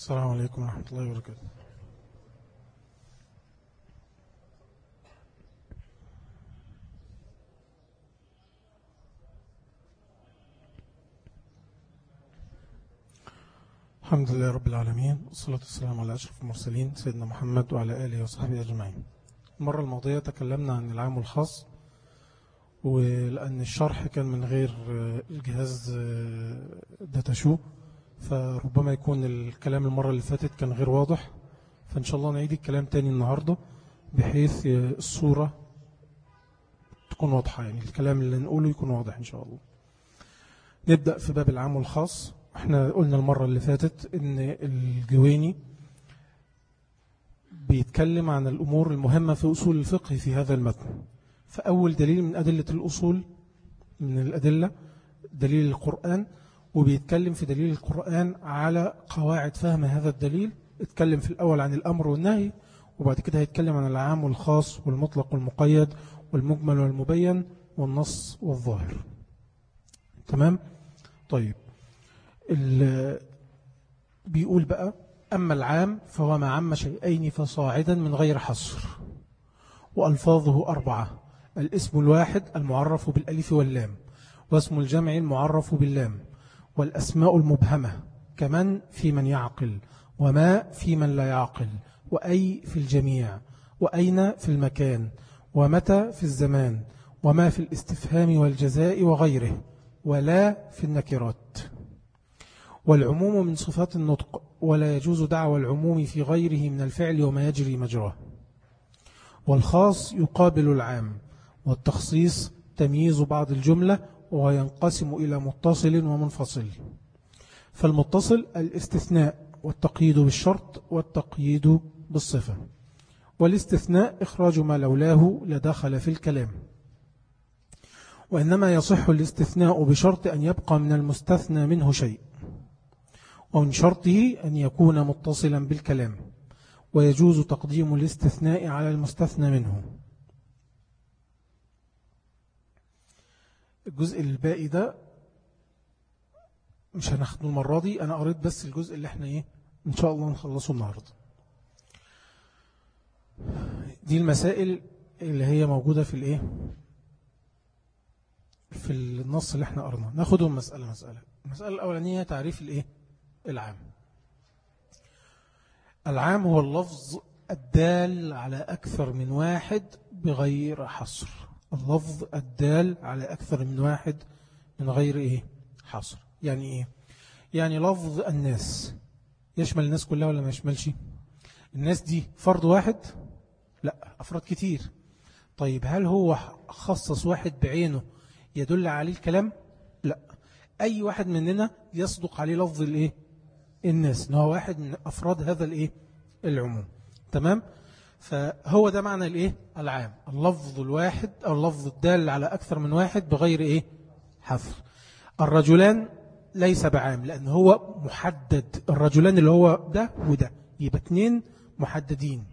السلام عليكم ورحمة الله وبركاته. الحمد لله رب العالمين، والصلاة والسلام على أشرف المرسلين سيدنا محمد وعلى آله وصحبه أجمعين. المرة الماضية تكلمنا عن العام الخاص، ولأن الشرح كان من غير الجهاز داتاشو فربما يكون الكلام المرة اللي فاتت كان غير واضح، فإن شاء الله نعيد الكلام تاني النهاردة بحيث الصورة تكون واضحة، يعني الكلام اللي نقوله يكون واضح إن شاء الله. نبدأ في باب العام والخاص. احنا قلنا المرة اللي فاتت ان الجويني بيتكلم عن الأمور المهمة في أصول الفقه في هذا المتن. فأول دليل من أدلة الأصول من الأدلة دليل القرآن، وبيتكلم في دليل القرآن على قواعد فهم هذا الدليل. اتكلم في الأول عن الأمر والنهي، وبعد كده هيتكلم عن العام والخاص والمطلق والمقيد والمجمل والمبين والنص والظاهر. تمام؟ طيب، بيقول بقى: أما العام فهو ما عم شيئين فصاعدا من غير حصر، وألفاظه 4: الاسم الواحد المعرف بالألف واللام، واسم الجمع المعرف باللام، والأسماء المبهمة كمن في من يعقل، وما في من لا يعقل، وأي في الجميع، وأين في المكان، ومتى في الزمان، وما في الاستفهام والجزاء وغيره، ولا في النكرات. والعموم من صفات النطق، ولا يجوز دعوى العموم في غيره من الفعل وما يجري مجراه. والخاص يقابل العام، والتخصيص تمييز بعض الجملة، وينقسم إلى متصل ومنفصل. فالمتصل الاستثناء والتقييد بالشرط والتقييد بالصفة، والاستثناء إخراج ما لولاه لدخل في الكلام. وإنما يصح الاستثناء بشرط أن يبقى من المستثنى منه شيء، ومن شرطه أن يكون متصلا بالكلام، ويجوز تقديم الاستثناء على المستثنى منه. الجزء الباقي ده مش هناخده المرة دي، أنا قريت بس الجزء اللي احنا إن شاء الله نخلصه النهاردة. دي المسائل اللي هي موجودة في في النص اللي احنا قرناه. ناخدهم مسألة مسألة. المسألة الأولانية تعريف العام. العام هو اللفظ الدال على أكثر من واحد بغير حصر. اللفظ الدال على أكثر من واحد من غير حصر. يعني يعني لفظ الناس يشمل الناس كلها ولا ما يشملش؟ الناس دي فرد واحد؟ لا، أفراد كتير. طيب، هل هو خصص واحد بعينه يدل عليه الكلام؟ لا، أي واحد مننا يصدق عليه لفظ الناس، إنه هو واحد من أفراد هذا العموم. تمام؟ فهو ده معنى العام، اللفظ الواحد أو اللفظ الدال على أكثر من واحد بغير حصر. الرجلان ليس بعام، لأن هو محدد. الرجلان اللي هو ده وده، يبقى 2 محددين.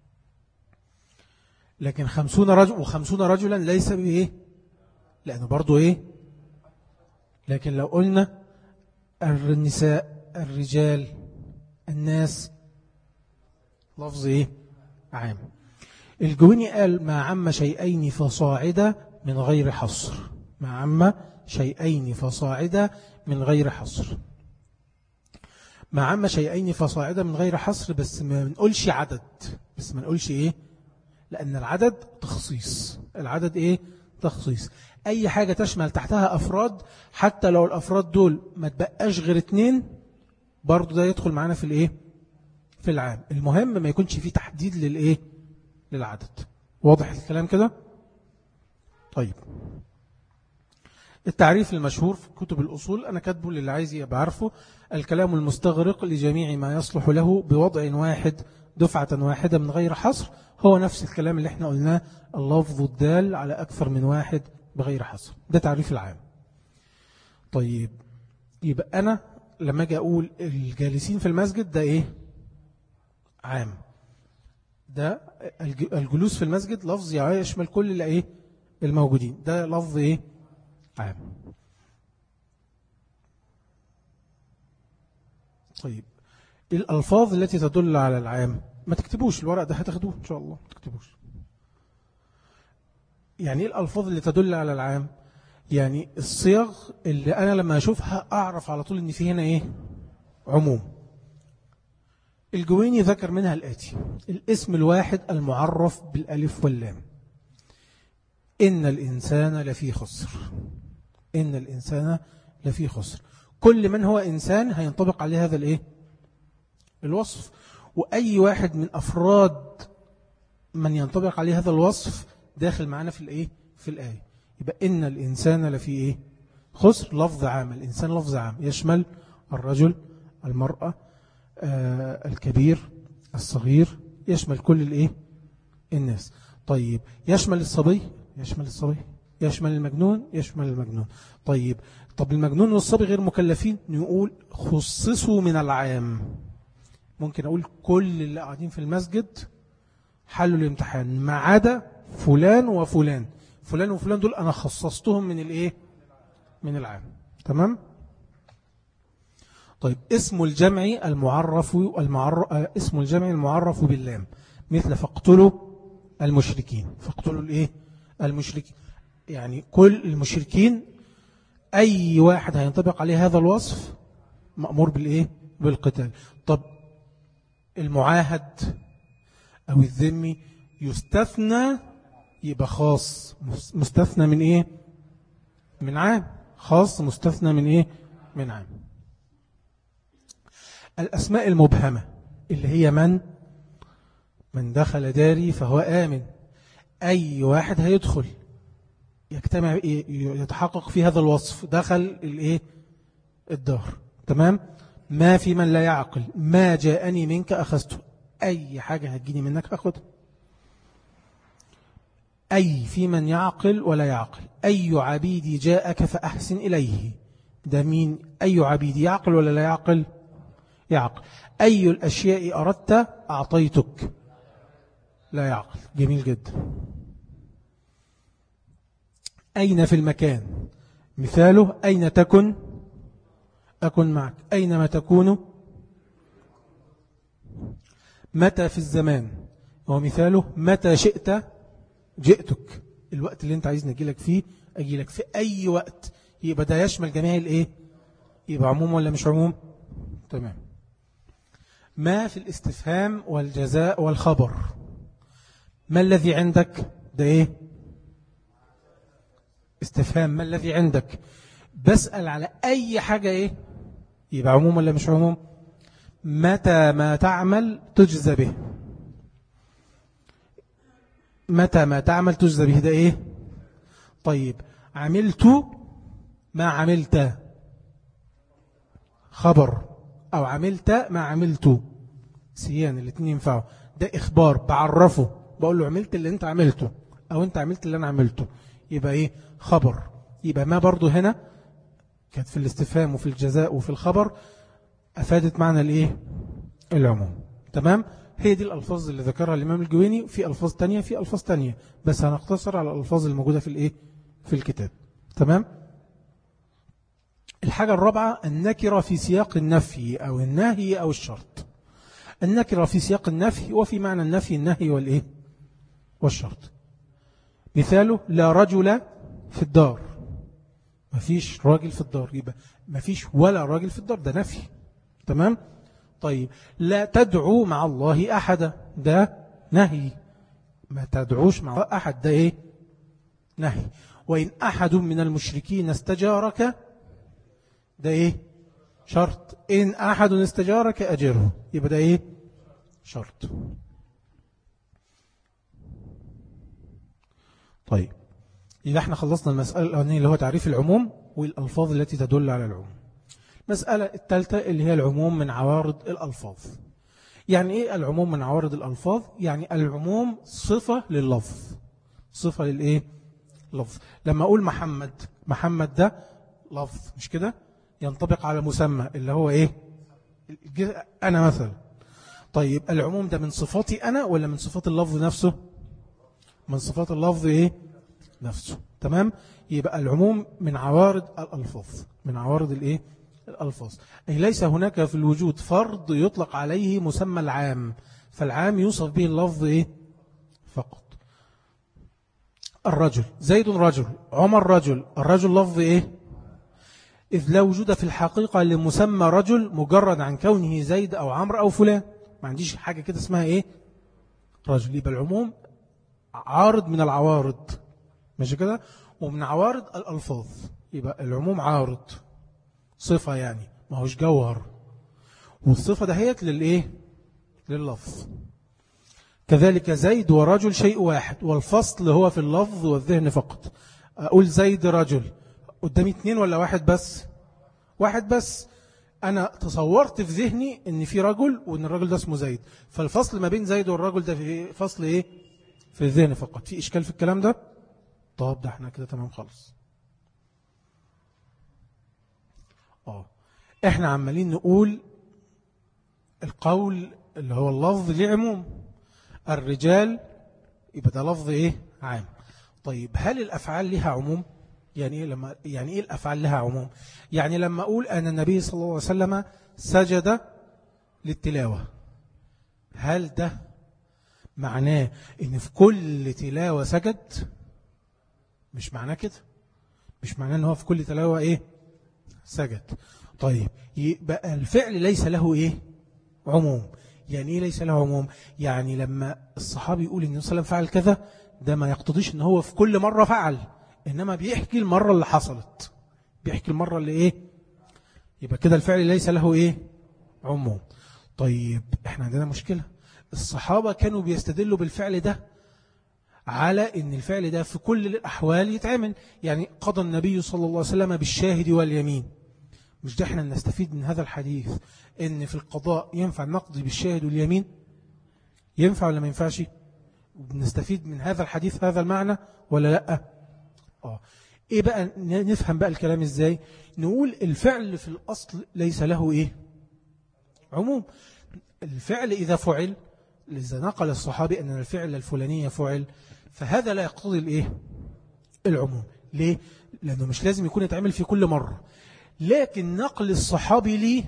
لكن 50 رجل و50 رجلا ليس لأنه برضو لكن لو قلنا النساء، الرجال، الناس، لفظ عام. الجويني قال: ما عم شيئين فصاعدا من غير حصر. ما عم شيئين فصاعدا من غير حصر. ما عم شيئين فصاعدا من غير حصر، بس ما نقولش عدد، بس ما نقولش لأن العدد تخصيص. العدد تخصيص. أي حاجة تشمل تحتها أفراد، حتى لو الأفراد دول ما تبقاش غير 2، برضو ده يدخل معنا في في العام. المهم ما يكونش فيه تحديد للعدد. واضح الكلام كده؟ طيب، التعريف المشهور في كتب الأصول أنا كاتبه للي عايز يبقى عارفه: الكلام المستغرق لجميع ما يصلح له بوضع واحد دفعة واحدة من غير حصر. هو نفس الكلام اللي احنا قلناه، اللفظ الدال على أكثر من واحد بغير حصر. ده تعريف العام. طيب، يبقى أنا لما أجي أقول الجالسين في المسجد ده عام. ده الجلوس في المسجد لفظ يشمل كل اللي الموجودين. ده لفظ عام. طيب، الألفاظ التي تدل على العام، ما تكتبوش الورق ده هتاخدوه إن شاء الله، ما تكتبوش. يعني إيه الألفاظ اللي تدل على العام؟ يعني الصيغ اللي أنا لما أشوفها أعرف على طول إن في هنا إيه؟ عموم. الجويني ذكر منها الآتي: الاسم الواحد المعرف بالألف واللام. إن الإنسان لفي خسر. إن الإنسان لفي خسر. كل من هو إنسان هينطبق عليه هذا الإيه؟ الوصف. وأي واحد من أفراد من ينطبق عليه هذا الوصف داخل معنا في الإيه؟ في الآية. يبقى إن الإنسان لفي إيه؟ خسر. لفظ عام، الإنسان لفظ عام يشمل الرجل، المرأة، الكبير، الصغير، يشمل كل الإيه؟ الناس. طيب يشمل الصبي، يشمل الصبي، يشمل المجنون، يشمل المجنون. طب المجنون والصبي غير مكلفين، نقول خصصوا من العام. ممكن أقول كل اللي قاعدين في المسجد حلوا الامتحان ما عدا فلان وفلان. فلان وفلان دول أنا خصصتهم من الإيه؟ من العام. تمام؟ طيب اسم الجمع اسم الجمع المعرف باللام، مثل فاقتلوا المشركين. فاقتلوا الإيه؟ المشركين، يعني كل المشركين أي واحد هينطبق عليه هذا الوصف مأمور بالإيه؟ بالقتال. طب المعاهد أو الذمي يستثنى، يبقى خاص مستثنى من إيه؟ من عام. خاص مستثنى من إيه؟ من عام. الأسماء المبهمة اللي هي من دخل داري فهو آمن. أي واحد هيدخل يجتمع يتحقق في هذا الوصف دخل الإيه؟ الدار. تمام؟ ما في من لا يعقل، ما جاءني منك أخذته. أي حاجة هتجيني منك أخذها. أي في من يعقل ولا يعقل. أي عبيدي جاءك فأحسن إليه. ده مين؟ أي عبيدي يعقل ولا لا يعقل؟ يعقل. أي الأشياء أردت أعطيتك. لا يعقل. جميل جدا. أين في المكان، مثاله أين تكن أكن معك. أينما تكون. متى في الزمان، ومثاله متى شئت جئتك. الوقت اللي انت عايزني أجيلك فيه أجيلك في أي وقت. يبقى ده يشمل جميع الإيه؟ يبقى عموم ولا مش عموم؟ تمام. ما في الاستفهام والجزاء والخبر. ما الذي عندك، ده إيه؟ استفهام. ما الذي عندك، بسأل على أي حاجة إيه؟ يبقى عموم ولا مش عموم؟ متى ما تعمل تجزى به. متى ما تعمل تجزى به، ده إيه؟ طيب عملت ما عملت خبر، أو عملت ما عملت سيان، الاثنين ينفعوا. ده إخبار، بعرفه، بقول له عملت اللي انت عملته أو انت عملت اللي أنا عملته. يبقى إيه؟ خبر. يبقى ما برضو هنا كانت في الاستفهام وفي الجزاء وفي الخبر أفادت معنى الإيه؟ العموم. تمام؟ هي دي الألفاظ اللي ذكرها الإمام الجويني. في ألفاظ تانية، بس هنقتصر على الألفاظ الموجودة في الإيه؟ في الكتاب. تمام؟ الحاجة الرابعة النكرة في سياق النفي أو النهي أو الشرط. النكرة في سياق النفي وفي معنى النفي النهي والإيه؟ والشرط. مثاله لا رجل في الدار. مفيش راجل في الدار، يبقى مفيش ولا راجل في الدار، ده نفي. تمام؟ طيب لا تدعو مع الله أحدا، ده نهي. ما تدعوش مع الله أحد، ده إيه؟ نهي. وإن أحد من المشركين استجارك، ده إيه؟ شرط. إن أحد استجارك أجره، يبقى ده إيه؟ شرط. طيب إذا احنا خلصنا المسألة الأولانية اللي هو تعريف العموم والألفاظ التي تدل على العموم. المسألة الثالثة اللي هي العموم من عوارض الألفاظ. يعني إيه العموم من عوارض الألفاظ؟ يعني العموم صفة لللفظ. صفة للإيه؟ لفظ. لما أقول محمد، محمد ده لفظ، مش كده؟ ينطبق على مسمى اللي هو إيه؟ أنا مثلا. طيب العموم ده من صفاتي أنا ولا من صفات اللفظ نفسه؟ من صفات اللفظ إيه؟ نفسه. تمام؟ يبقى العموم من عوارض الألفاظ، من عوارض الإيه؟ الألفاظ. أي ليس هناك في الوجود فرض يطلق عليه مسمى العام، فالعام يوصف به اللفظ إيه؟ فقط. الرجل، زيد رجل، عمر رجل، الرجل لفظ إيه؟ إذ لا وجود في الحقيقة لمسمى رجل مجرد عن كونه زيد أو عمر أو فلان. ما عنديش حاجة كده اسمها إيه؟ رجل. يبقى العموم عارض من العوارض، ماشي كده؟ ومن عوارض الألفاظ. يبقى العموم عارض، صفة يعني، ما هوش جوهر، والصفة دهيت للإيه؟ لللفظ. كذلك زيد ورجل شيء واحد، والفصل هو في اللفظ والذهن فقط. أقول زيد رجل، قدامي 2 ولا واحد بس؟ واحد بس. أنا تصورت في ذهني أن في رجل وأن الرجل ده اسمه زيد، فالفصل ما بين زيد والرجل ده في فصل إيه؟ في الذهن فقط. في إشكال في الكلام ده؟ طب ده احنا كده تمام خالص. احنا عمالين نقول القول اللي هو اللفظ ليه عموم، الرجال يبقى ده لفظ ايه؟ عام. طيب هل الافعال لها عموم؟ يعني ايه الافعال لها عموم؟ يعني لما اقول ان النبي صلى الله عليه وسلم سجد للتلاوة، هل ده معناه ان في كل تلاوة سجد؟ مش معناه كده، مش معناه ان هو في كل تلاوة ايه؟ سجد. طيب يبقى الفعل ليس له ايه؟ عموم. يعني ايه ليس له عموم؟ يعني لما الصحابي يقول ان النبي صلى الله عليه وسلم فعل كذا، ده ما يقتضيش ان هو في كل مرة فعل، انما بيحكي المرة اللي حصلت، بيحكي المرة اللي ايه. يبقى كده الفعل ليس له ايه؟ عموم. طيب احنا عندنا مشكلة، الصحابة كانوا بيستدلوا بالفعل ده على ان الفعل ده في كل الاحوال يتعمل. يعني قضى النبي صلى الله عليه وسلم بالشاهد واليمين، مش ده احنا نستفيد من هذا الحديث ان في القضاء ينفع نقضي بالشاهد واليمين؟ ينفع ولا ما ينفعش؟ نستفيد من هذا الحديث هذا المعنى ولا لا؟ ايه بقى نفهم بقى الكلام ازاي؟ نقول الفعل في الاصل ليس له ايه؟ عموم. الفعل اذا فعل، إذا نقل الصحابي ان الفعل الفلاني فعل، فهذا لا يقتضي الايه؟ العموم. ليه؟ لانه مش لازم يكون يتعمل في كل مرة، لكن نقل الصحابي ليه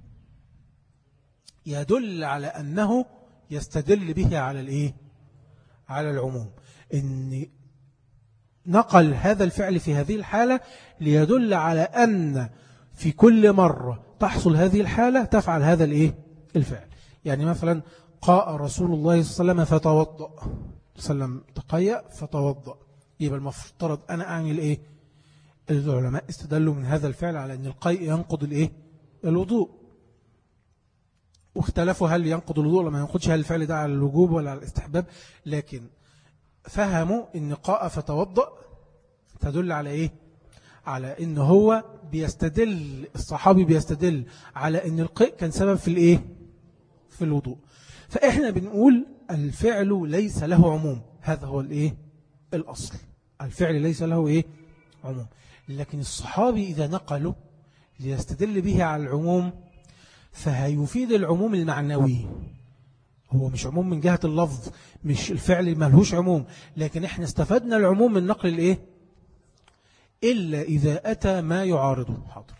يدل على أنه يستدل به على الإيه؟ على العموم. إن نقل هذا الفعل في هذه الحالة ليدل على أن في كل مرة تحصل هذه الحالة تفعل هذا الإيه؟ الفعل. يعني مثلا قاء رسول الله صلى الله عليه وسلم فتوضأ، سلم تقيأ فتوضأ، يبقى المفترض أنا أعمل إيه؟ العلماء استدلوا من هذا الفعل على أن القيء ينقض الإيه؟ الوضوء، واختلفوا هل ينقض الوضوء ولا ما ينقضش، هل الفعل ده على الوجوب ولا على الاستحباب، لكن فهموا أن قاء فتوضأ تدل على إيه؟ على أن هو بيستدل، الصحابي بيستدل على أن القيء كان سبب في الإيه؟ في الوضوء. فإحنا بنقول الفعل ليس له عموم، هذا هو الإيه؟ الأصل، الفعل ليس له إيه؟ عموم. لكن الصحابي إذا نقلوا ليستدل به على العموم فهيفيد العموم المعنوي، هو مش عموم من جهة اللفظ، مش الفعل ملهوش عموم، لكن احنا استفدنا العموم من نقل الايه؟ إلا إذا أتى ما يعارضه. حاضر.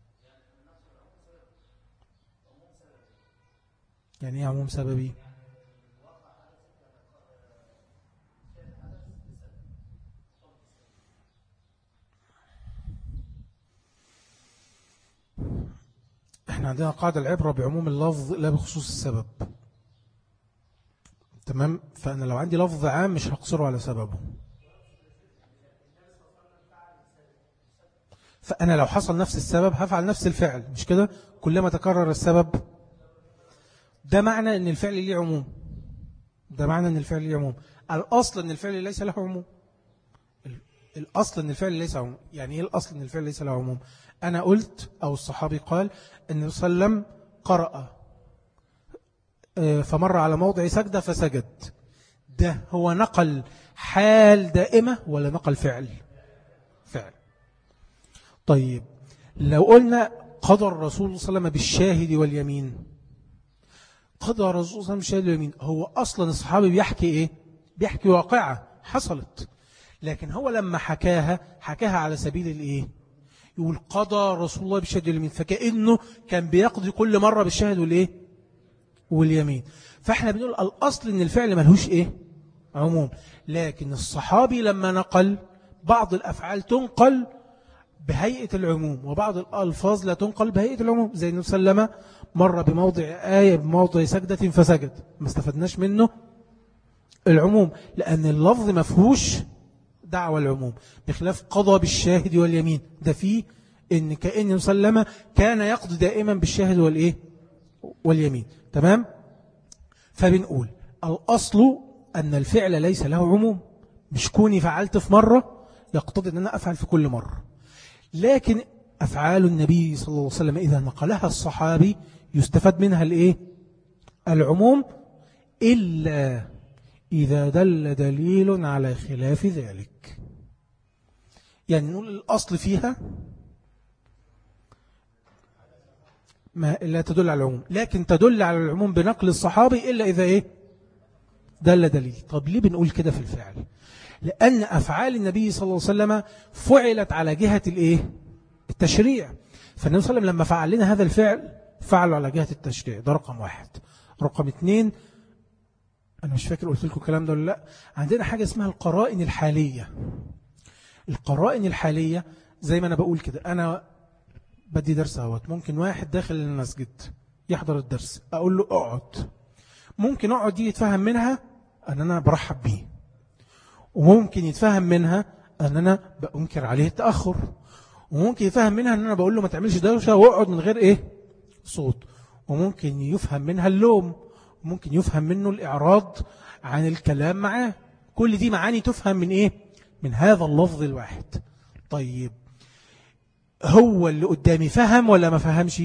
يعني ايه عموم سببي؟ احنا عندنا قاعدة العبرة بعموم اللفظ لا بخصوص السبب. تمام؟ فأنا لو عندي لفظ عام مش هقصره على سببه، فأنا لو حصل نفس السبب هفعل نفس الفعل، مش كده؟ كلما تكرر السبب، ده معنى أن الفعل ليه عموم، ده معنى أن الفعل ليه عموم. الأصل أن الفعل ليس له عموم، الأصل أن الفعل ليس عموم. يعني إيه الأصل أن الفعل ليس له عموم؟ أنا قلت أو الصحابي قال أن صلى الله عليه وسلم قرأ فمر على موضع سجدة فسجد، ده هو نقل حال دائمة ولا نقل فعل؟ فعل. طيب لو قلنا قضى الرسول صلى الله عليه وسلم بالشاهد واليمين، قضى الرسول صلى الله عليه وسلم بالشاهد واليمين، هو أصلا الصحابي بيحكي إيه؟ بيحكي واقعة حصلت، لكن هو لما حكاها على سبيل الإيه؟ يقول قضى رسول الله بالشهد واليمين، فكأنه كان بيقضي كل مرة بالشهد والإيه واليمين. فإحنا بنقول الأصل إن الفعل ملهوش إيه عموم، لكن الصحابي لما نقل بعض الأفعال تنقل بهيئة العموم وبعض الألفاظ لا تنقل بهيئة العموم، زي النبي صلى الله عليه وسلم مر بموضع آية بموضع سجدة فسجد، ما استفدناش منه العموم لأن اللفظ مفهوش دعوة العموم، بخلاف قضى بالشاهد واليمين ده فيه إن كأن النبي صلى الله عليه وسلم كان يقضي دائما بالشاهد والإيه واليمين. تمام. فبنقول الأصل أن الفعل ليس له عموم، مش كوني فعلت في مرة يقتضي أن أنا أفعل في كل مرة، لكن أفعال النبي صلى الله عليه وسلم إذا نقلها الصحابي يستفاد منها الإيه العموم، إلا إذا دل دليل على خلاف ذلك. يعني نقول الأصل فيها ما لا تدل على العموم، لكن تدل على العموم بنقل الصحابي إلا إذا إيه دل دليل. طب ليه بنقول كده في الفعل؟ لأن أفعال النبي صلى الله عليه وسلم فعلت على جهة الإيه التشريع، فالنبي صلى الله عليه وسلم لما فعل لنا هذا الفعل فعله على جهة التشريع، ده رقم واحد. رقم اتنين، أنا مش فاكر قلت لكم الكلام ده ولا لا، عندنا حاجة اسمها القرائن الحالية. القرائن الحالية زي ما أنا بقول كده، أنا بدي درس اهوت، ممكن واحد داخل المسجد يحضر الدرس أقول له اقعد، ممكن اقعد دي يتفهم منها أن أنا برحب بيه، وممكن يتفهم منها أن أنا بأنكر عليه التأخر، وممكن يفهم منها أن أنا بقول له ما تعملش دوشة واقعد من غير إيه صوت، وممكن يفهم منها اللوم، وممكن يفهم منه الإعراض عن الكلام معاه. كل دي معاني تفهم من إيه من هذا اللفظ الواحد. طيب هو اللي قدامي فهم ولا ما فهمش؟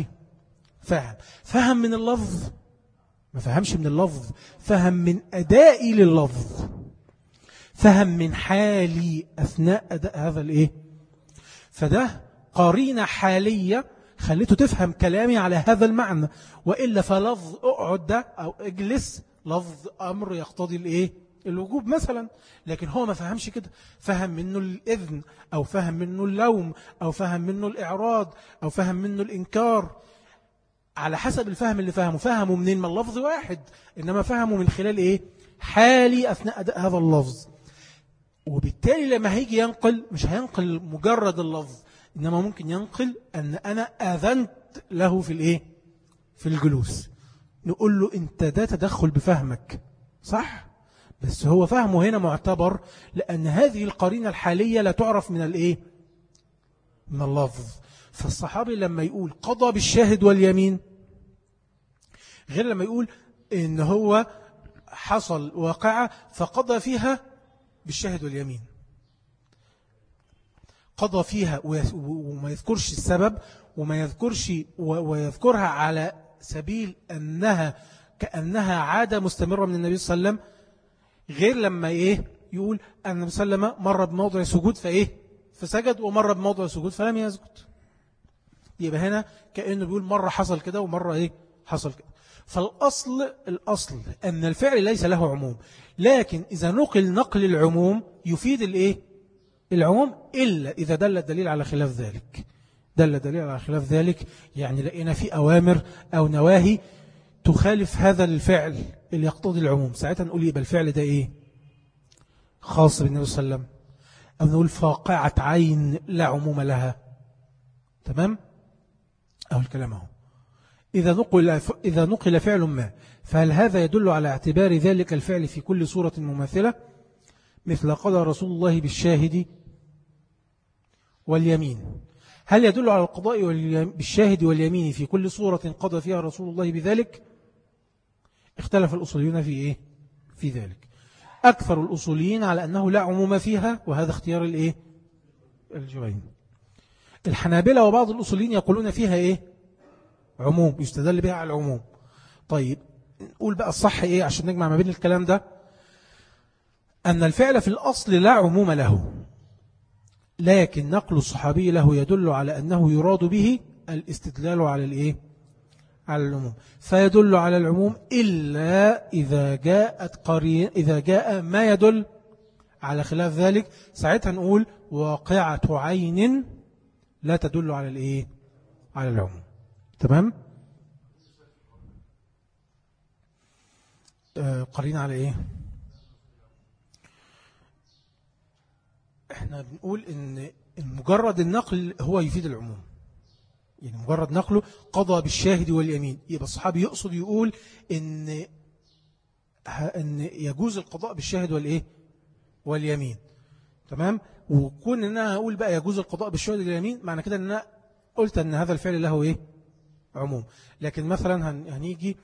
فهم من اللفظ؟ ما فهمش من اللفظ، فهم من أدائي لللفظ، فهم من حالي أثناء أداء هذا الإيه. فده قرينة حالية خليته تفهم كلامي على هذا المعنى، وإلا فلفظ اقعد ده أو اجلس لفظ أمر يقتضي الإيه الوجوب مثلا، لكن هو ما فهمش كده، فهم منه الإذن أو فهم منه اللوم أو فهم منه الإعراض أو فهم منه الإنكار، على حسب الفهم اللي فهمه منين؟ من اللفظ واحد، إنما فهمه من خلال إيه حالي أثناء أداء هذا اللفظ. وبالتالي لما هيجي ينقل مش هينقل مجرد اللفظ، إنما ممكن ينقل أن أنا أذنت له في الإيه في الجلوس، نقول له أنت ده تدخل بفهمك صح، بس هو فهمه هنا معتبر لأن هذه القرينة الحالية لا تعرف من الإيه من اللفظ. فالصحابي لما يقول قضى بالشاهد واليمين غير لما يقول إن هو حصل واقعة فقضى فيها بالشاهد واليمين، قضى فيها وما يذكرش السبب وما يذكرش ويذكرها على سبيل أنها كأنها عادة مستمرة من النبي صلى الله عليه وسلم، غير لما يقول أن النبي صلى الله عليه وسلم مر بموضع سجود فسجد ومر بموضع سجود فلم يسجد، يبقى هنا كأنه بيقول مرة حصل كده ومرة حصل كده. فالأصل أن الفعل ليس له عموم، لكن إذا نقل العموم يفيد العموم إلا إذا دل الدليل على خلاف ذلك. دل الدليل على خلاف ذلك يعني لقينا في أوامر أو نواهي تخالف هذا الفعل اللي يقتضي العموم، ساعتها نقول يبقى الفعل ده خاص بالنبي صلى الله عليه وسلم، أو نقول فاقعة عين لا عموم لها. تمام؟ أو الكلام هو إذا نقل فعل ما فهل هذا يدل على اعتبار ذلك الفعل في كل صورة مماثلة، مثل قضى رسول الله بالشاهد واليمين؟ هل يدل على القضاء بالشاهد واليمين في كل صورة قضى فيها رسول الله بذلك؟ اختلف الأصوليون في ذلك. أكثر الأصوليين على أنه لا عموم فيها، وهذا اختيار الجوين. الحنابلة وبعض الأصوليين يقولون فيها عموم، يستدل بها على العموم. طيب نقول بقى الصح عشان نجمع ما بين الكلام ده، أن الفعل في الأصل لا عموم له، لكن نقل الصحابي له يدل على أنه يراد به الاستدلال على على العموم، فيدل على العموم إلا إذا جاء ما يدل على خلاف ذلك، ساعتها نقول واقعة عين لا تدل على الإيه؟ على العموم. تمام؟ قرينا على إيه؟ احنا بنقول ان مجرد النقل هو يفيد العموم، يعني مجرد نقله قضى بالشاهد واليمين، يبقى الصحابي يقصد يقول ان يجوز القضاء بالشاهد والايه واليمين. تمام. وكون ان انا اقول بقى يجوز القضاء بالشاهد واليمين معنى كده ان انا قلت ان هذا الفعل له ايه عموم. لكن مثلا هنيجي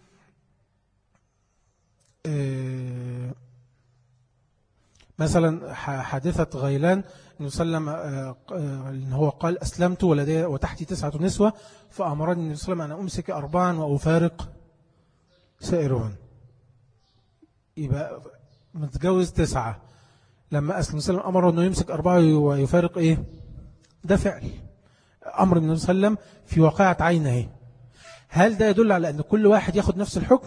مثلا حادثة غيلان إنه سلم إن هو قال أسلمت ولدي وتحتي 9 نسوة فأمرني النبي صلى الله عليه وسلم أن أمسك 4 وأفارق سائرون. يبقى متجوز 9 لما أسلم صلى الله عليه وسلم أمره أنه يمسك 4 ويفارق إيه؟ ده فعل أمر من النبي صلى الله عليه وسلم في واقعة عينه. هل ده يدل على أن كل واحد يأخذ نفس الحكم؟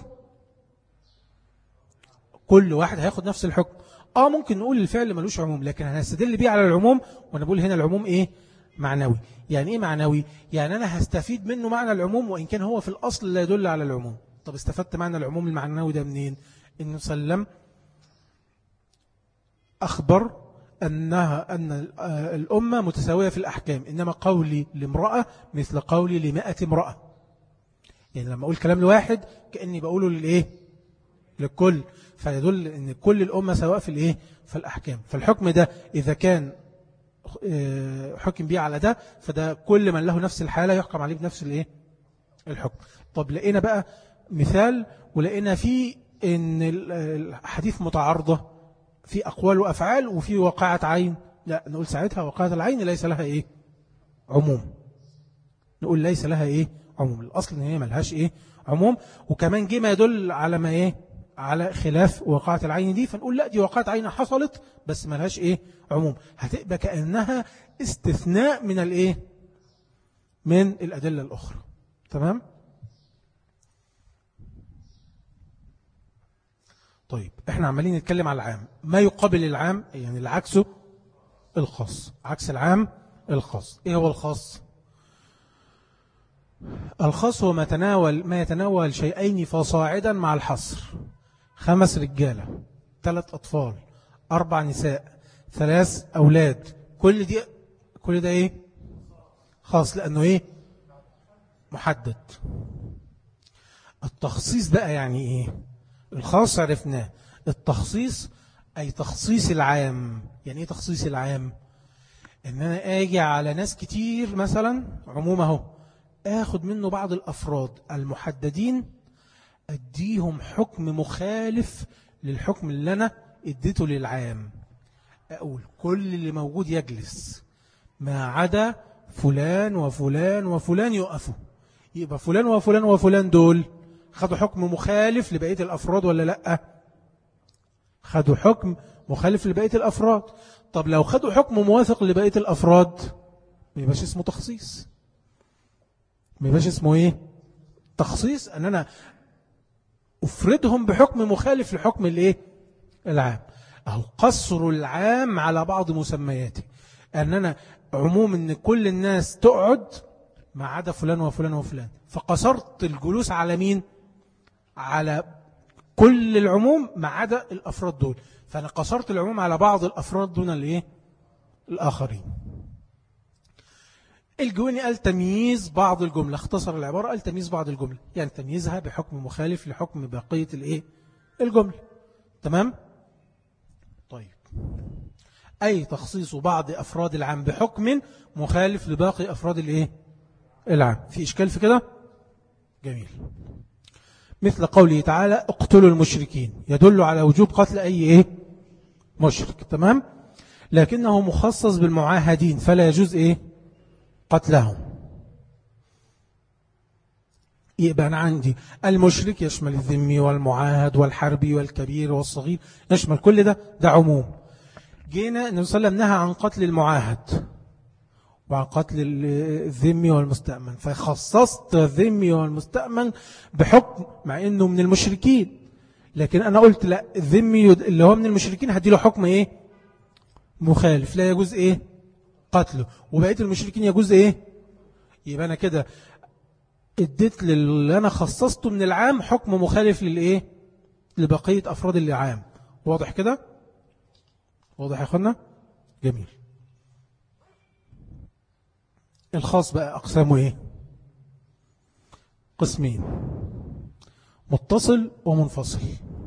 كل واحد هياخد نفس الحكم. ممكن نقول الفعل ملوش عموم، لكن هنستدل بيه على العموم. وانا بقول هنا العموم ايه؟ معنوي. يعني ايه معنوي؟ يعني انا هستفيد منه معنى العموم وان كان هو في الاصل لا يدل على العموم. طب استفدت معنى العموم المعنوي ده منين؟ انه سلم اخبر ان الامه متساويه في الاحكام، انما قولي لامراه مثل قولي ل100 امراه. يعني لما اقول كلام لواحد كاني بقوله للايه؟ للكل، فيدل ان كل الأمة سواء في الايه في الأحكام. فالحكم ده إذا كان حكم بيه على ده فده كل من له نفس الحالة يحكم عليه بنفس الايه الحكم. طب لقينا بقى مثال ولقينا فيه ان الحديث متعارضة في أقوال وأفعال وفي واقعة عين، لا نقول ساعتها واقعة العين ليس لها ايه عموم. نقول ليس لها ايه عموم، الأصل ان هي ملهاش ايه عموم. وكمان جه ما يدل على ما ايه على خلاف واقعة العين دي، فنقول لا دي واقعة عين حصلت بس ما لهاش ايه عموم، هتبقى كأنها استثناء من الايه من الأدلة الأخرى. تمام. طيب احنا عمالين نتكلم على العام، ما يقابل العام يعني العكسه الخاص. عكس العام الخاص. ايه هو الخاص؟ الخاص هو ما يتناول شيئين فصاعدا مع الحصر. 5 رجالة، 3 أطفال، 4 نساء، 3 أولاد، كل ده إيه خاص لأنه إيه محدد. التخصيص بقى يعني إيه؟ الخاص عرفناه، التخصيص أي تخصيص العام. يعني إيه تخصيص العام؟ إن أنا آجي على ناس كتير مثلا عمومه آخد منه بعض الأفراد المحددين أديهم حكم مخالف للحكم اللي أنا اديته للعام. أقول كل اللي موجود يجلس ما عدا فلان وفلان وفلان يقفوا. يبقى فلان وفلان وفلان دول خدوا حكم مخالف لبقية الأفراد ولا لأ؟ خدوا حكم مخالف لبقية الأفراد. طب لو خدوا حكم موافق لبقية الأفراد ما يبقاش اسمه تخصيص. ما يبقاش اسمه ايه تخصيص، ان انا افردهم بحكم مخالف لحكم الايه العام. اهو قصر العام على بعض مسمياته، ان انا عموم ان كل الناس تقعد ما عدا فلان وفلان وفلان، فقصرت الجلوس على مين؟ على كل العموم ما عدا الافراد دول، فانا قصرت العموم على بعض الافراد دون الايه الاخرين. الجويني قال تمييز بعض الجملة، اختصر العبارة قال تمييز بعض الجملة، يعني تمييزها بحكم مخالف لحكم بقية الايه الجملة. تمام. طيب أي تخصيص بعض أفراد العام بحكم مخالف لباقي أفراد الايه العام. في إشكال في كده؟ جميل. مثل قوله تعالى اقتلوا المشركين، يدل على وجوب قتل أي ايه مشرك. تمام. لكنه مخصص بالمعاهدين فلا يجوز ايه قتلهم. يبقى أنا عندي المشرك يشمل الذمي والمعاهد والحربي والكبير والصغير، يشمل كل ده عموم. جينا النبي صلى الله عليه وسلم نهى عن قتل المعاهد وعن قتل الذمي والمستأمن، فخصصت الذمي والمستأمن بحكم مع أنه من المشركين، لكن أنا قلت لا الذمي اللي هو من المشركين هدي له حكم إيه مخالف، لا يجوز إيه قتله، وبقية المشركين يجوز إيه؟ يبقى أنا كده اديت للي أنا خصصته من العام حكم مخالف للإيه؟ لبقية أفراد العام. واضح كده؟ واضح يا أخوانا؟ جميل. الخاص بقى أقسامه إيه؟ قسمين، متصل ومنفصل.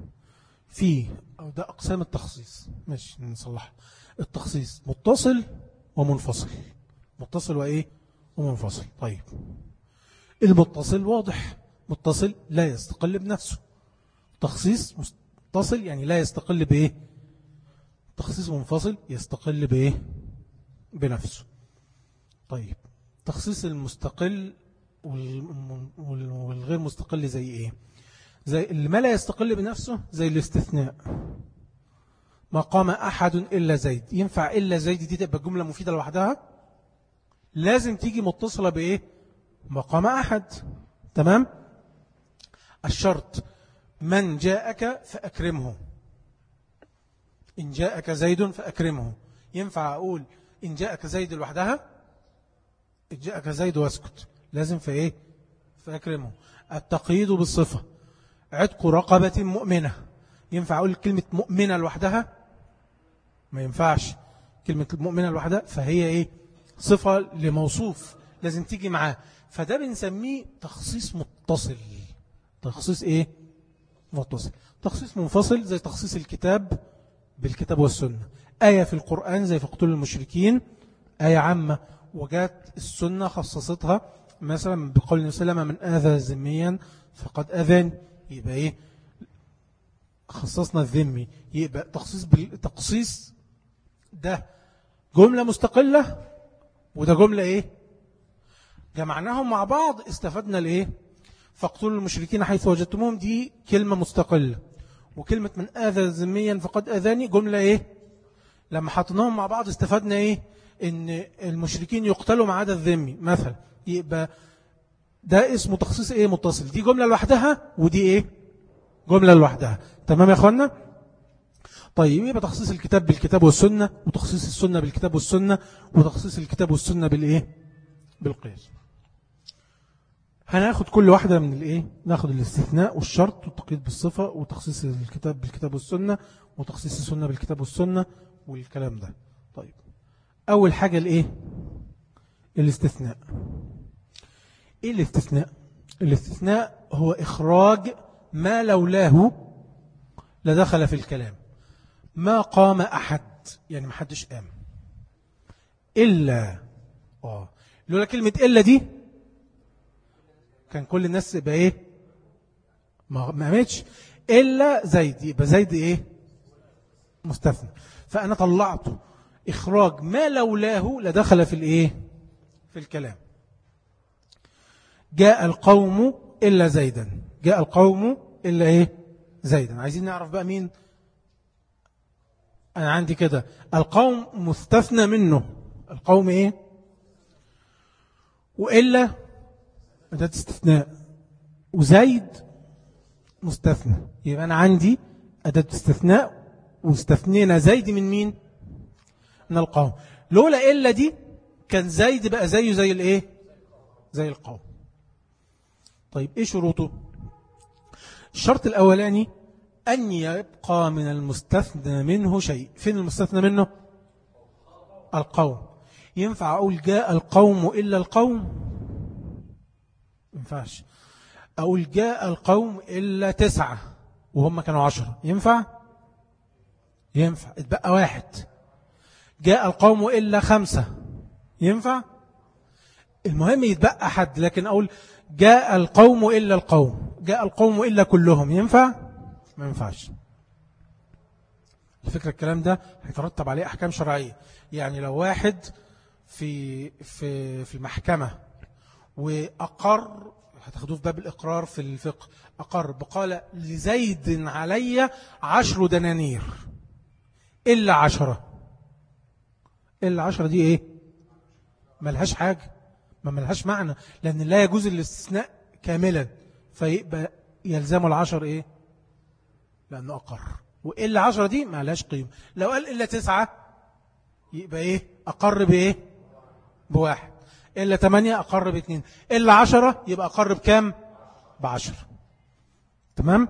أو ده أقسام التخصيص، ماشي نصلح. التخصيص متصل ومنفصل، متصل وإيه؟ ومنفصل. طيب المتصل واضح، متصل لا يستقل بنفسه. تخصيص متصل يعني لا يستقل بإيه؟ تخصيص منفصل يستقل بإيه؟ بنفسه. طيب تخصيص المستقل والغير مستقل زي إيه؟ زي اللي ما لا يستقل بنفسه، زي الاستثناء. ما قام أحد إلا زيد. ينفع إلا زيد دي تبقى جملة مفيدة لوحدها؟ لازم تيجي متصلة بإيه؟ ما قام أحد. تمام؟ الشرط من جاءك فأكرمه. إن جاءك زيد فأكرمه. ينفع أقول إن جاءك زيد لوحدها؟ إن جاءك زيد واسكت. لازم في إيه؟ فأكرمه. التقييد بالصفة، عتق رقبة مؤمنة. ينفع أقول كلمة مؤمنة لوحدها؟ ما ينفعش كلمة مؤمنة لوحدها، فهي إيه؟ صفة لموصوف لازم تيجي معاه. فده بنسميه تخصيص متصل. تخصيص إيه؟ متصل. تخصيص منفصل زي تخصيص الكتاب بالكتاب والسنة. آية في القرآن زي فاقتلوا المشركين، آية عامة، وجات السنة خصصتها مثلا بقول النبي صلى الله عليه وسلم من آذى ذميا فقد أذن. يبقى إيه؟ خصصنا الذمي. يبقى تخصيص ده جملة مستقلة، وده جملة إيه؟ جمعناهم مع بعض استفدنا لإيه؟ فاقتلوا المشركين حيث وجدتموهم دي كلمة مستقلة، وكلمة من آذى ذميا فقد أذاني جملة إيه؟ لما حطناهم مع بعض استفدنا إيه؟ إن المشركين يقتلوا ما عدا الذمي مثلا. يبقى ده اسمه تخصيص إيه؟ متصل. دي جملة لوحدها ودي إيه؟ جملة لوحدها. تمام يا أخوانا؟ طيب يبقى تخصيص الكتاب بالكتاب والسنة، وتخصيص السنة بالكتاب والسنة، وتخصيص الكتاب والسنة بالإيه؟ بالقياس. هناخد كل واحدة من الإيه؟ ناخد الاستثناء والشرط والتقييد بالصفة وتخصيص الكتاب بالكتاب والسنة وتخصيص السنة بالكتاب والسنة والكلام ده. طيب أول حاجة الإيه؟ الاستثناء. إيه الاستثناء؟ الاستثناء هو إخراج ما لولاه لدخل في الكلام. ما قام أحد يعني ما حدش قام، إلا لولا كلمة إلا دي كان كل الناس يبقى إيه؟ ما قامتش إلا زيد. يبقى زيد إيه؟ مستثنى. فأنا طلعته إخراج ما لولاه لدخل في الإيه؟ في الكلام. جاء القوم إلا زيدا. جاء القوم إلا إيه؟ زيدا. عايزين نعرف بقى مين. أنا عندي كده القوم مستثنى منه. القوم إيه؟ وإلا أداة استثناء، وزيد مستثنى. يبقى أنا عندي أداة استثناء واستثنينا زيد من مين؟ من القوم. لولا إلا دي كان زيد بقى زيه زي الإيه؟ زي القوم. طيب إيه شروطه؟ الشرط الأولاني أن يبقى من المستثنى منه شيء. فين المستثنى منه؟ القوم. ينفع أقول جاء القوم إلا القوم؟ ينفعش. أقول جاء القوم إلا 9 وهم كانوا 10. ينفع؟ ينفع. اتبقى 1. جاء القوم إلا 5. ينفع؟ المهم يتبقى حد. لكن أقول جاء القوم إلا القوم، جاء القوم إلا كلهم، ينفع؟ ما ينفعش. الفكرة الكلام ده هيترتب عليه أحكام شرعية. يعني لو واحد في المحكمة وأقر، هتاخدوه في باب الإقرار في الفقه، أقر بقال لزيد علي 10 دنانير إلا 10. إلا 10 دي إيه؟ ملهاش حاجة، ما ملهاش معنى، لأن لا يجوز الاستثناء كاملا، فيبقى يلزم 10 إيه؟ لأنه أقر. وإلا 10 دي ما لهاش قيمة. لو قال إلا 9 يبقى إيه؟ أقر بإيه؟ بواحد، إلا 8 أقر ب2، إلا 10 يبقى أقر بكام؟ ب10. تمام.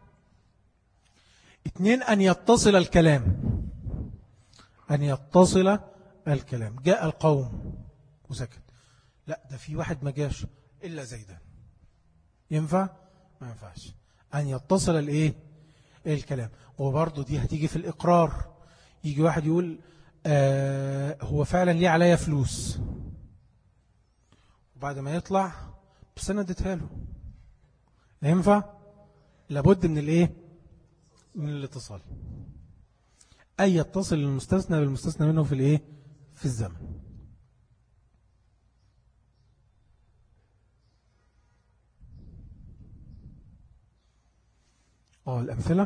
2 أن يتصل الكلام، أن يتصل الكلام. جاء القوم وسكت، لا ده في واحد ما جاش إلا زيدا، ينفع؟ ما ينفعش. أن يتصل الإيه؟ الكلام. وبرضه دي هتيجي في الإقرار، يجي واحد يقول هو فعلا ليه عليا فلوس، وبعد ما يطلع بس أنا اديتها له، ينفع؟ لابد من الإيه؟ من الاتصال. أي يتصل المستثنى بالمستثنى منه في الإيه؟ في الزمن. الأمثلة.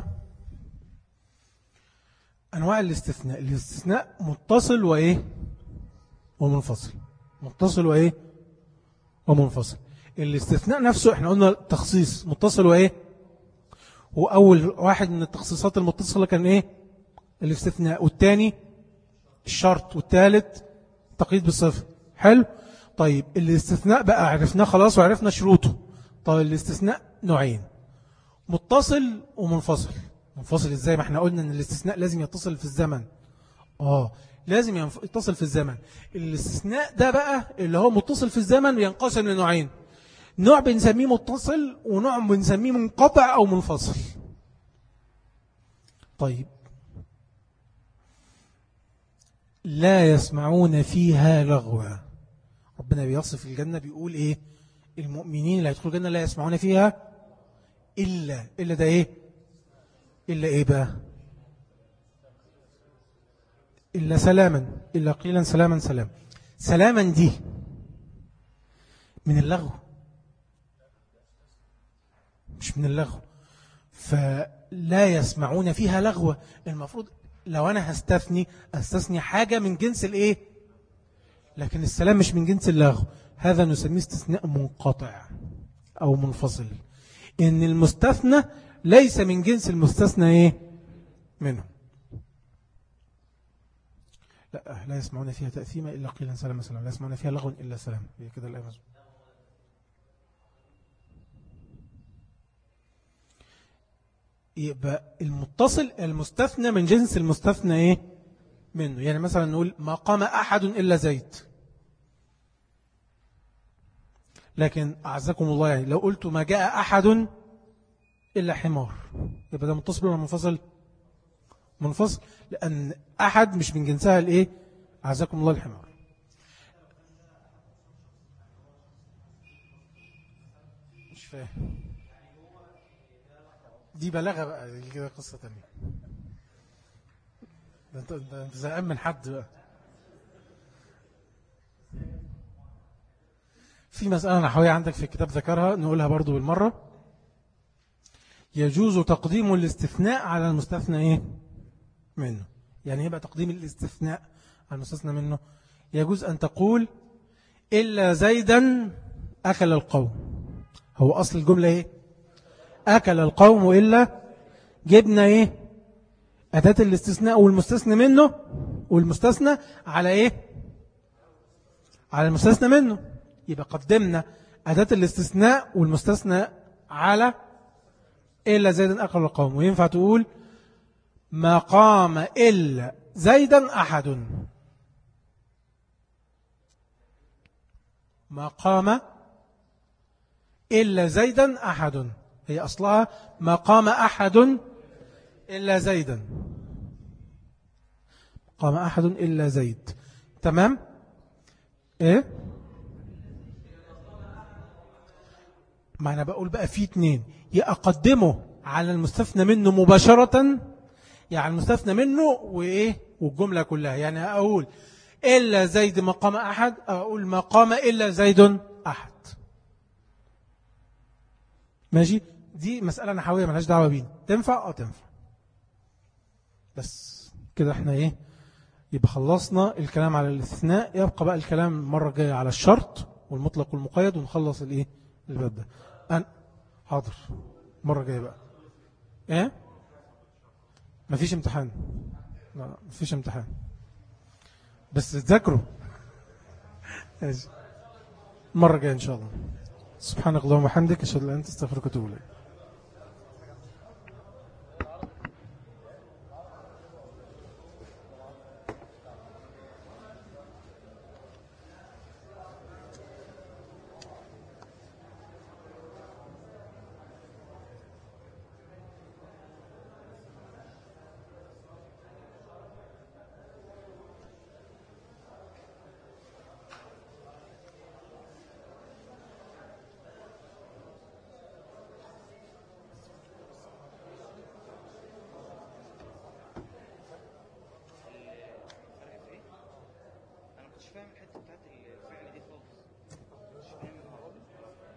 أنواع الاستثناء. الاستثناء متصل وإيه؟ ومنفصل. متصل وإيه؟ ومنفصل. الاستثناء نفسه احنا قلنا تخصيص متصل وإيه؟ وأول واحد من التخصيصات المتصلة كان إيه؟ الاستثناء، والتاني الشرط، والثالث تقييد بالصفة. حلو. طيب الاستثناء بقى عرفناه خلاص وعرفنا شروطه. طيب الاستثناء نوعين، متصل ومنفصل. منفصل ازاي؟ ما احنا قلنا ان الاستثناء لازم يتصل في الزمن. لازم يتصل في الزمن. الاستثناء ده بقى اللي هو متصل في الزمن بينقسم لنوعين، نوع بنسميه متصل ونوع بنسميه منقطع او منفصل. طيب لا يسمعون فيها لغوا. ربنا بيصف الجنة بيقول ايه؟ المؤمنين اللي هيدخلوا الجنة لا يسمعون فيها إلا ده ايه؟ إلا ايه بقى؟ إلا سلاما، إلا قيلا سلاما سلام. سلاما دي من اللغو؟ مش من اللغو. فلا يسمعون فيها لغوة. المفروض لو أنا أستثني حاجة من جنس الإيه؟ لكن السلام مش من جنس اللغو. هذا نسميه استثناء منقطع أو منفصل، إن المستثنى ليس من جنس المستثنى إيه؟ منه. لا يسمعون فيها تأثيما إلا قيلا سلاما سلام. لا يسمعون فيها لغو إلا سلام. هي كده الآية مظبوط. يبقى المتصل المستثنى من جنس المستثنى إيه؟ منه. يعني مثلا نقول ما قام أحد إلا زيد، لكن أعزكم الله يعني لو قلت ما جاء أحد إلا حمار، يبقى ده متصل ولا منفصل؟ منفصل، لأن أحد مش من جنسها الإيه؟ أعزكم الله الحمار. مش فاهم، دي بلاغة بقى، دي كده قصة تانية. ده انت زهقان من حد بقى. في مسألة نحوية عندك في الكتاب ذكرها، نقولها برضو بالمرة. يجوز تقديم الاستثناء على المستثنى إيه؟ منه. يعني يبقى تقديم الاستثناء على المستثنى منه. يجوز أن تقول إلا زيدا أكل القوم. هو أصل الجملة إيه؟ أكل القوم إلا، جبنا إيه؟ أداة الاستثناء والمستثنى منه، والمستثنى على إيه؟ على المستثنى منه. يبقى قدمنا أداة الاستثناء والمستثنى على إلا زيدا أكل القوم. وينفع تقول ما قام إلا زيدا أحد. ما قام إلا زيدا أحد، هي أصلها ما قام أحد إلا زيدا. قام أحد إلا زيد. تمام. إيه؟ ما أنا بقول بقى في اتنين، يقدمه على المستثنى منه مباشرة، يعني المستثنى منه وإيه والجملة كلها. يعني أقول إلا زيد ما قام أحد، أقول ما قام إلا زيد أحد. ماشي. دي مسألة نحوية ملهاش دعوة بينا. تنفع؟ تنفع. بس كده احنا ايه؟ يبقى خلصنا الكلام على الاستثناء. يبقى بقى الكلام المرة الجاية على الشرط والمطلق والمقيد، ونخلص الايه الباب ده. حاضر مرة جاية بقى. ايه؟ مفيش امتحان. لا مفيش امتحان، بس تذاكروا. ماشي. المرة الجاية إن شاء الله. سبحانك اللهم وبحمدك، أشهد أن لا إله إلا أنت، أستغفرك وأتوب إليك. الفرق في ايه؟ انا ما كنتش فاهم الحته بتاعت الفعل دي خالص، مش فاهم الموضوع ده.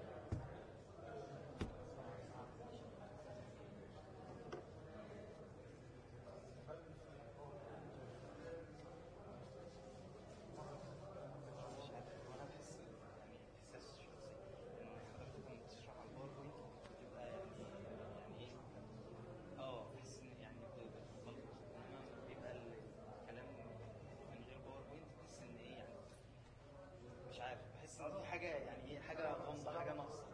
مش عارف، وانا بحس يعني احساس شخصي ان حضرتك لما بتشرح على الباوربوينت بتبقى يعني ايه، بحس ان يعني بلقط، انما لما بيبقى الكلام من غير باوربوينت بحس ان ايه يعني، مش عارف، بحس ان دي حاجه يعني ايه، حاجه غامضه، حاجه ناقصه.